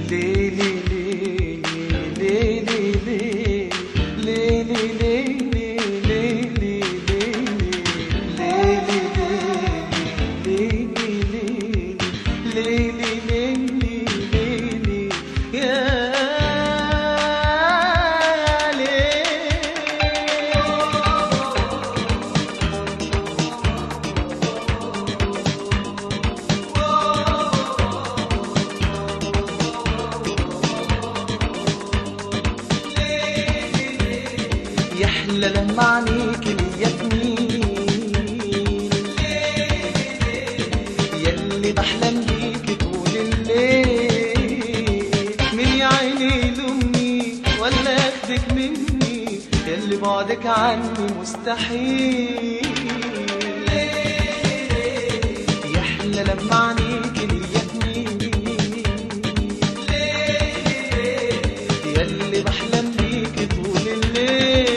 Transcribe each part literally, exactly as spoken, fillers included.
ليلي ليلي ليلي ليلي ليلي ليلي ليلي ليلي ليلي ليلي يا يحلى لما عينيك ليا تميل ياللي بحلم بيك طول الليل. مين يا عيني يلومني ولا ياخدك مني ياللي بعدك عني مستحيل. يحلى لما عينيك ليا تميل ياللي بحلم بيك طول الليل.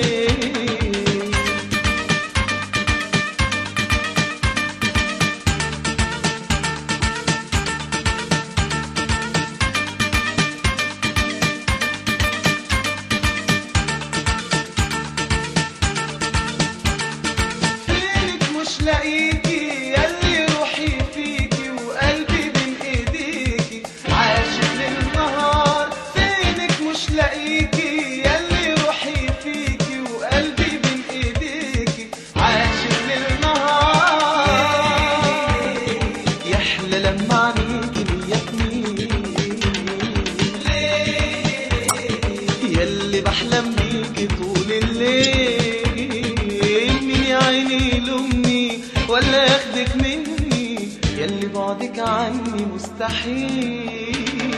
لاقيكي ياللي روحي فيكي وقلبي بين ايديكي عاشق للنهار. فينك مش لاقيكي ياللي روحي فيكي وقلبي بين ايديكي عاشق للنهار. يحلى لما عينيكي ليا تميل ياللي بحلم بيكي طول الليل. مين يا عيني يلومني ولا ياخدك مني ياللي بعدك عني مستحيل.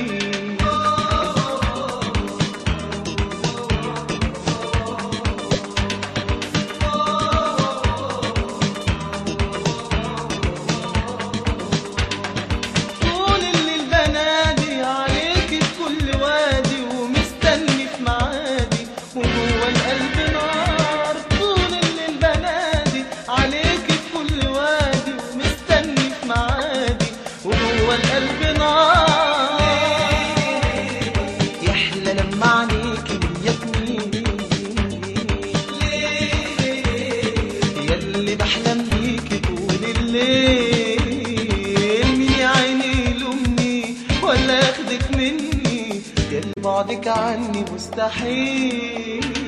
طول الليل بنادي عليكي في كل وادي ومستني في معادي وجوه القلب نار. طول الليل بنادي عليكي وجوه القلب نار. يحلى لما عينيكي ليا تميل ياللي بحلم بيكي طول الليل. مين يا عيني يلومني ولا ياخدك مني ياللي بعدك عني مستحيل.